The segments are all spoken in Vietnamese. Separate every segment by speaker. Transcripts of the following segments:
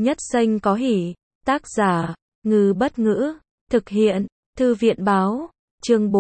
Speaker 1: Nhất danh có hỷ. Tác giả, Ngư Bất Ngữ. Thực hiện, Thư viện Báo. Chương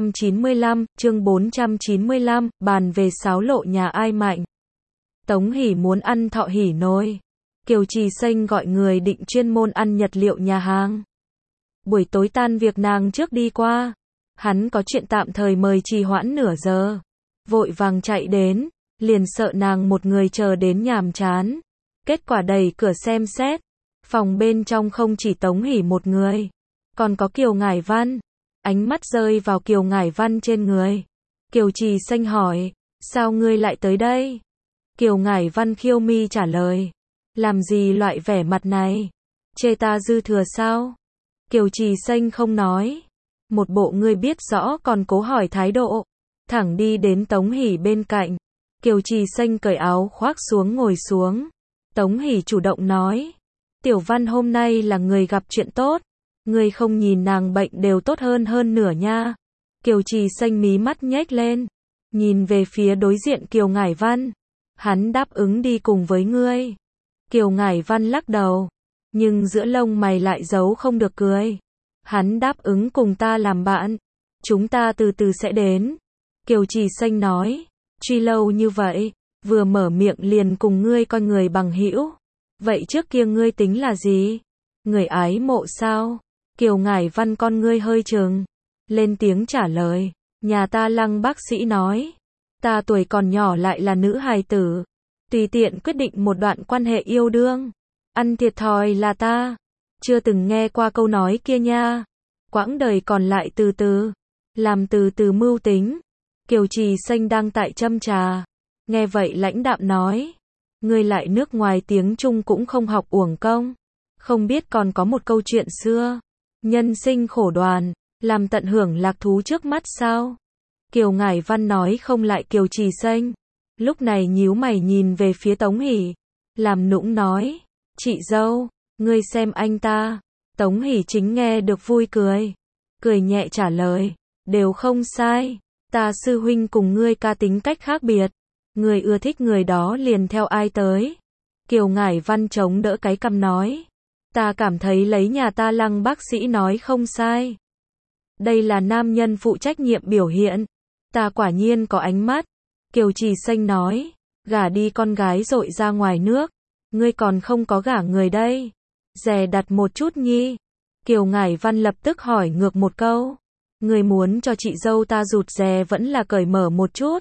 Speaker 1: 495, bàn về sáo lộ nhà ai mạnh. Tống Hỷ muốn ăn thọ hỷ nồi. Kiều Trì Xanh gọi người định chuyên môn ăn nhật liệu nhà hàng. Buổi tối tan việc nàng trước đi qua. Hắn có chuyện tạm thời mời trì hoãn nửa giờ. Vội vàng chạy đến, liền sợ nàng một người chờ đến nhàm chán. Kết quả đẩy cửa xem xét. Phòng bên trong không chỉ Tống Hỷ một người, còn có Kiều Ngải Văn. Ánh mắt rơi vào Kiều Ngải Văn trên người. Kiều Trì Xanh hỏi, sao ngươi lại tới đây? Kiều Ngải Văn khiêu mi trả lời, làm gì loại vẻ mặt này? Chê ta dư thừa sao? Kiều Trì Xanh không nói. Một bộ ngươi biết rõ còn cố hỏi thái độ. Thẳng đi đến Tống Hỷ bên cạnh. Kiều Trì Xanh cởi áo khoác xuống ngồi xuống. Tống Hỷ chủ động nói, Tiểu Văn hôm nay là người gặp chuyện tốt. Ngươi không nhìn nàng bệnh đều tốt hơn nửa nha. Kiều Trì Xanh mí mắt nhếch lên. Nhìn về phía đối diện Kiều Ngải Văn. Hắn đáp ứng đi cùng với ngươi. Kiều Ngải Văn lắc đầu. Nhưng giữa lông mày lại giấu không được cười. Hắn đáp ứng cùng ta làm bạn. Chúng ta từ từ sẽ đến. Kiều Trì Xanh nói. Truy lâu như vậy. Vừa mở miệng liền cùng ngươi coi người bằng hữu. Vậy trước kia ngươi tính là gì? Người ái mộ sao? Kiều Ngải Văn con ngươi hơi trừng. Lên tiếng trả lời. Nhà ta Lăng bác sĩ nói. Ta tuổi còn nhỏ lại là nữ hài tử. Tùy tiện quyết định một đoạn quan hệ yêu đương. Ăn thiệt thòi là ta. Chưa từng nghe qua câu nói kia nha. Quãng đời còn lại từ từ. Làm từ từ mưu tính. Kiều Trì Xanh đang tại châm trà. Nghe vậy lãnh đạm nói. Ngươi lại nước ngoài tiếng Trung cũng không học uổng công. Không biết còn có một câu chuyện xưa. Nhân sinh khổ đoàn. Làm tận hưởng lạc thú trước mắt sao? Kiều Ngải Văn nói không lại Kiều Trì Xanh. Lúc này nhíu mày nhìn về phía Tống Hỷ. Làm nũng nói. Chị dâu, ngươi xem anh ta. Tống Hỷ chính nghe được vui cười. Cười nhẹ trả lời. Đều không sai. Ta sư huynh cùng ngươi ca tính cách khác biệt. Người ưa thích người đó liền theo ai tới. Kiều Ngải Văn chống đỡ cái cằm nói. Ta cảm thấy lấy nhà ta Lăng bác sĩ nói không sai. Đây là nam nhân phụ trách nhiệm biểu hiện. Ta quả nhiên có ánh mắt. Kiều Trì Xanh nói. Gả đi con gái dội ra ngoài nước. Ngươi còn không có gả người đây. Dè đặt một chút nhi. Kiều Ngải Văn lập tức hỏi ngược một câu. Ngươi muốn cho chị dâu ta rụt rè vẫn là cởi mở một chút.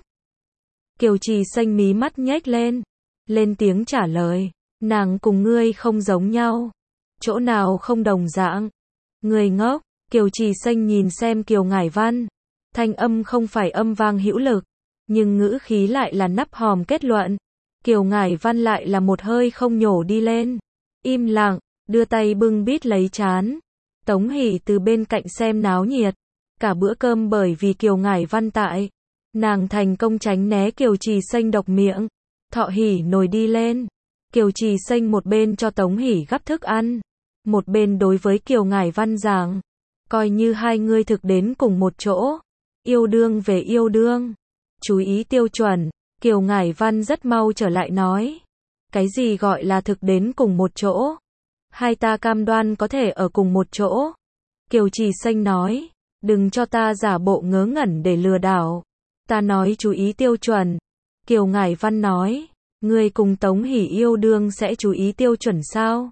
Speaker 1: Kiều Trì Xanh mí mắt nhếch lên. Lên tiếng trả lời. Nàng cùng ngươi không giống nhau. Chỗ nào không đồng dạng. Ngươi ngốc. Kiều Trì Xanh nhìn xem Kiều Ngải Văn. Thanh âm không phải âm vang hữu lực. Nhưng ngữ khí lại là nắp hòm kết luận. Kiều Ngải Văn lại là một hơi không nhổ đi lên. Im lặng, đưa tay bưng bít lấy trán. Tống Hỷ từ bên cạnh xem náo nhiệt. Cả bữa cơm bởi vì Kiều Ngải Văn tại. Nàng thành công tránh né Kiều Trì Xanh độc miệng. Thọ hỷ nồi đi lên. Kiều Trì Xanh một bên cho Tống Hỷ gắp thức ăn. Một bên đối với Kiều Ngải Văn giảng. Coi như hai ngươi thực đến cùng một chỗ. Yêu đương về yêu đương. Chú ý tiêu chuẩn. Kiều Ngải Văn rất mau trở lại nói. Cái gì gọi là thực đến cùng một chỗ? Hai ta cam đoan có thể ở cùng một chỗ. Kiều Trì Xanh nói. Đừng cho ta giả bộ ngớ ngẩn để lừa đảo. Ta nói chú ý tiêu chuẩn. Kiều Ngải Văn nói. Ngươi cùng Tống Hỷ yêu đương sẽ chú ý tiêu chuẩn sao?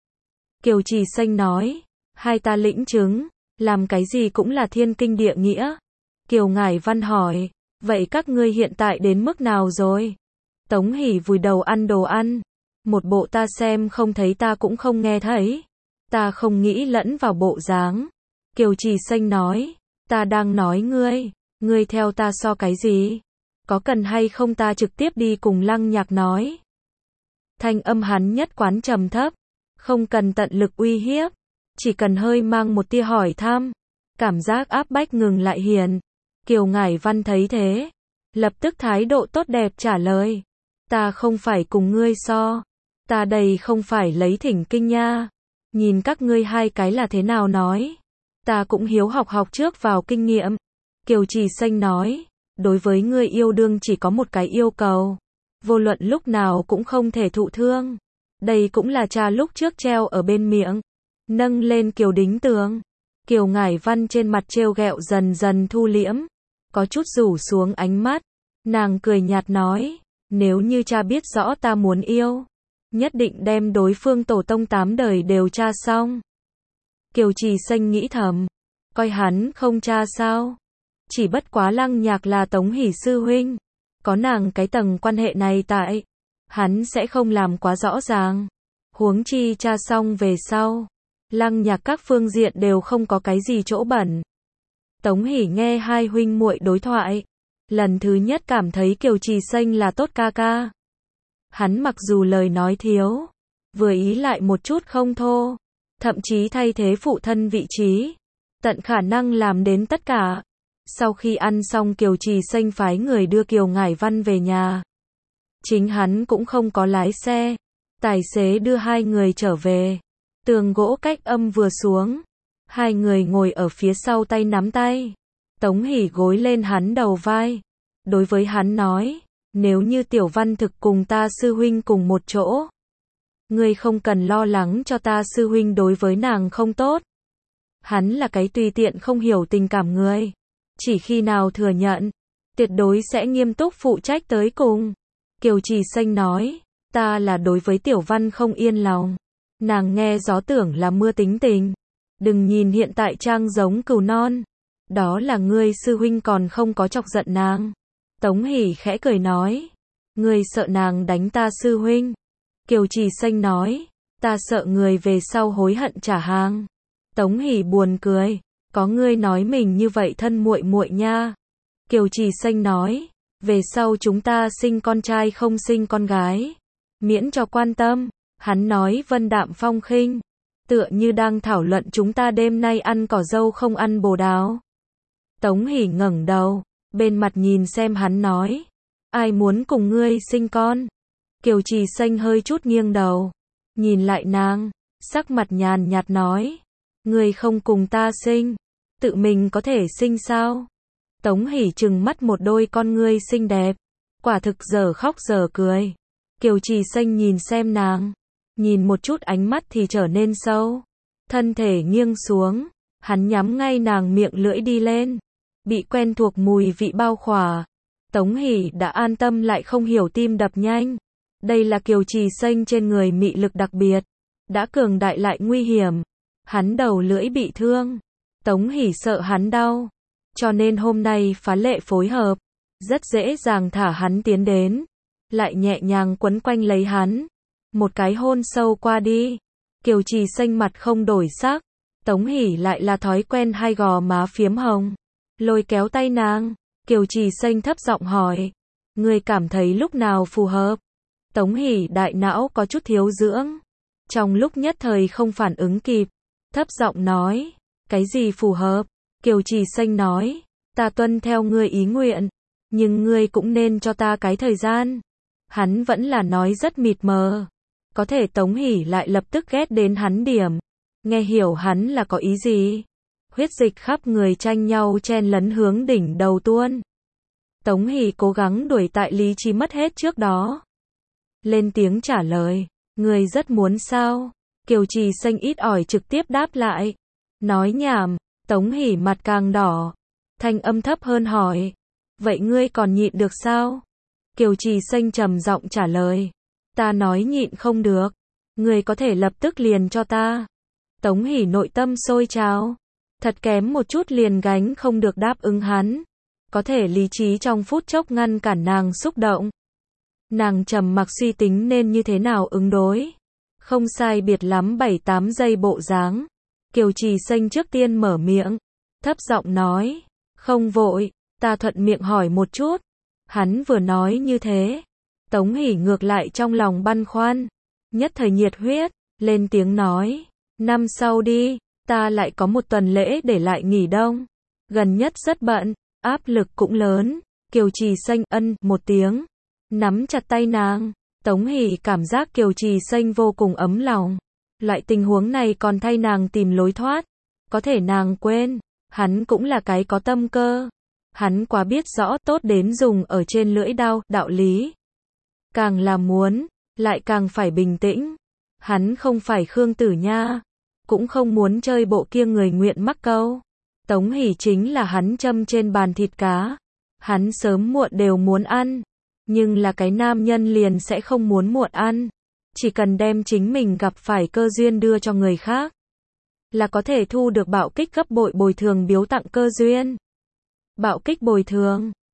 Speaker 1: Kiều Trì Xanh nói. Hai ta lĩnh chứng. Làm cái gì cũng là thiên kinh địa nghĩa. Kiều Ngải Văn hỏi. Vậy các ngươi hiện tại đến mức nào rồi? Tống Hỷ vùi đầu ăn đồ ăn. Một bộ ta xem không thấy ta cũng không nghe thấy. Ta không nghĩ lẫn vào bộ dáng. Kiều Trì Xanh nói. Ta đang nói ngươi. Ngươi theo ta so cái gì? Có cần hay không ta trực tiếp đi cùng Lăng Nhạc nói? Thanh âm hắn nhất quán trầm thấp. Không cần tận lực uy hiếp. Chỉ cần hơi mang một tia hỏi thăm. Cảm giác áp bách ngừng lại hiền. Kiều Ngải Văn thấy thế. Lập tức thái độ tốt đẹp trả lời. Ta không phải cùng ngươi so. Ta đây không phải lấy thỉnh kinh nha. Nhìn các ngươi hai cái là thế nào nói. Ta cũng hiếu học trước vào kinh nghiệm. Kiều Trì Xanh nói. Đối với ngươi yêu đương chỉ có một cái yêu cầu. Vô luận lúc nào cũng không thể thụ thương. Đây cũng là cha lúc trước treo ở bên miệng, nâng lên Kiều đính tường. Kiều Ngải Văn trên mặt trêu ghẹo dần dần thu liễm, có chút rủ xuống ánh mắt, nàng cười nhạt nói, nếu như cha biết rõ ta muốn yêu, nhất định đem đối phương tổ tông 8 đời đều tra xong. Kiều Trì Xanh nghĩ thầm, coi hắn không tra sao? Chỉ bất quá Lăng Nhạc là Tống Hỷ sư huynh, có nàng cái tầng quan hệ này tại, hắn sẽ không làm quá rõ ràng. Huống chi tra xong về sau, Lăng Nhạc các phương diện đều không có cái gì chỗ bẩn. Tống Hỷ nghe hai huynh muội đối thoại, lần thứ nhất cảm thấy Kiều Trì Xanh là tốt ca ca. Hắn mặc dù lời nói thiếu, vừa ý lại một chút không thô, thậm chí thay thế phụ thân vị trí, tận khả năng làm đến tất cả. Sau khi ăn xong Kiều Trì Xanh phái người đưa Kiều Ngải Văn về nhà. Chính hắn cũng không có lái xe, tài xế đưa hai người trở về. Tường gỗ cách âm vừa xuống, hai người ngồi ở phía sau tay nắm tay. Tống Hỷ gối lên hắn đầu vai, đối với hắn nói, nếu như Tiểu Văn thực cùng ta sư huynh cùng một chỗ, ngươi không cần lo lắng cho ta sư huynh đối với nàng không tốt. Hắn là cái tùy tiện không hiểu tình cảm người, chỉ khi nào thừa nhận, tuyệt đối sẽ nghiêm túc phụ trách tới cùng. Kiều Trì Xanh nói, ta là đối với Tiểu Văn không yên lòng. Nàng nghe gió tưởng là mưa tính tình. Đừng nhìn hiện tại trang giống cừu non. Đó là ngươi sư huynh còn không có chọc giận nàng. Tống Hỷ khẽ cười nói, ngươi sợ nàng đánh ta sư huynh. Kiều Trì Xanh nói, ta sợ người về sau hối hận trả hàng. Tống Hỷ buồn cười, có ngươi nói mình như vậy thân muội muội nha. Kiều Trì Xanh nói, về sau chúng ta sinh con trai không sinh con gái, miễn cho quan tâm. Hắn nói vân đạm phong khinh, tựa như đang thảo luận chúng ta đêm nay ăn cỏ dâu không ăn bồ đào. Tống Hỷ ngẩng đầu, bên mặt nhìn xem hắn nói, ai muốn cùng ngươi sinh con? Kiều Trì Xanh hơi chút nghiêng đầu, nhìn lại nàng, sắc mặt nhàn nhạt nói, ngươi không cùng ta sinh, tự mình có thể sinh sao? Tống Hỷ trừng mắt một đôi con ngươi xinh đẹp, quả thực giờ khóc giờ cười. Kiều Trì Xanh nhìn xem nàng, nhìn một chút ánh mắt thì trở nên sâu, thân thể nghiêng xuống, hắn nhắm ngay nàng miệng lưỡi đi lên, bị quen thuộc mùi vị bao khỏa. Tống Hỷ đã an tâm lại không hiểu tim đập nhanh. Đây là Kiều Trì Xanh trên người mị lực đặc biệt, đã cường đại lại nguy hiểm. Hắn đầu lưỡi bị thương, Tống Hỷ sợ hắn đau, cho nên hôm nay phá lệ phối hợp, rất dễ dàng thả hắn tiến đến, lại nhẹ nhàng quấn quanh lấy hắn, một cái hôn sâu qua đi. Kiều Trì Xanh mặt không đổi sắc, Tống Hỷ lại là thói quen hai gò má phiếm hồng, lôi kéo tay nàng. Kiều Trì Xanh thấp giọng hỏi, ngươi cảm thấy lúc nào phù hợp? Tống Hỷ đại não có chút thiếu dưỡng, trong lúc nhất thời không phản ứng kịp, thấp giọng nói, cái gì phù hợp? Kiều Trì Xanh nói, ta tuân theo ngươi ý nguyện, nhưng ngươi cũng nên cho ta cái thời gian. Hắn vẫn là nói rất mịt mờ, có thể Tống Hỷ lại lập tức ghét đến hắn điểm, nghe hiểu hắn là có ý gì. Huyết dịch khắp người tranh nhau chen lấn hướng đỉnh đầu tuôn. Tống Hỷ cố gắng đuổi tại lý trí mất hết trước đó, lên tiếng trả lời, ngươi rất muốn sao? Kiều Trì Xanh ít ỏi trực tiếp đáp lại, nói nhảm. Tống Hỷ mặt càng đỏ, thanh âm thấp hơn hỏi, vậy ngươi còn nhịn được sao? Kiều Trì Xanh trầm giọng trả lời, ta nói nhịn không được, ngươi có thể lập tức liền cho ta. Tống Hỷ nội tâm sôi trào, thật kém một chút liền gánh không được đáp ứng hắn, có thể lý trí trong phút chốc ngăn cản nàng xúc động. Nàng trầm mặc suy tính nên như thế nào ứng đối, không sai biệt lắm 7-8 giây bộ dáng. Kiều Trì Xanh trước tiên mở miệng, thấp giọng nói, không vội, ta thuận miệng hỏi một chút. Hắn vừa nói như thế, Tống Hỷ ngược lại trong lòng băn khoăn, nhất thời nhiệt huyết, lên tiếng nói, năm sau đi, ta lại có một tuần lễ để lại nghỉ đông, gần nhất rất bận, áp lực cũng lớn. Kiều Trì Xanh ân một tiếng, nắm chặt tay nàng. Tống Hỷ cảm giác Kiều Trì Xanh vô cùng ấm lòng. Loại tình huống này còn thay nàng tìm lối thoát. Có thể nàng quên, hắn cũng là cái có tâm cơ. Hắn quá biết rõ tốt đến dùng ở trên lưỡi đao, đạo lý. Càng là muốn, lại càng phải bình tĩnh. Hắn không phải Khương Tử Nha, cũng không muốn chơi bộ kia người nguyện mắc câu. Tống Hỷ chính là hắn châm trên bàn thịt cá. Hắn sớm muộn đều muốn ăn, nhưng là cái nam nhân liền sẽ không muốn muộn ăn. Chỉ cần đem chính mình gặp phải cơ duyên đưa cho người khác, là có thể thu được bạo kích gấp bội bồi thường biếu tặng cơ duyên. Bạo kích bồi thường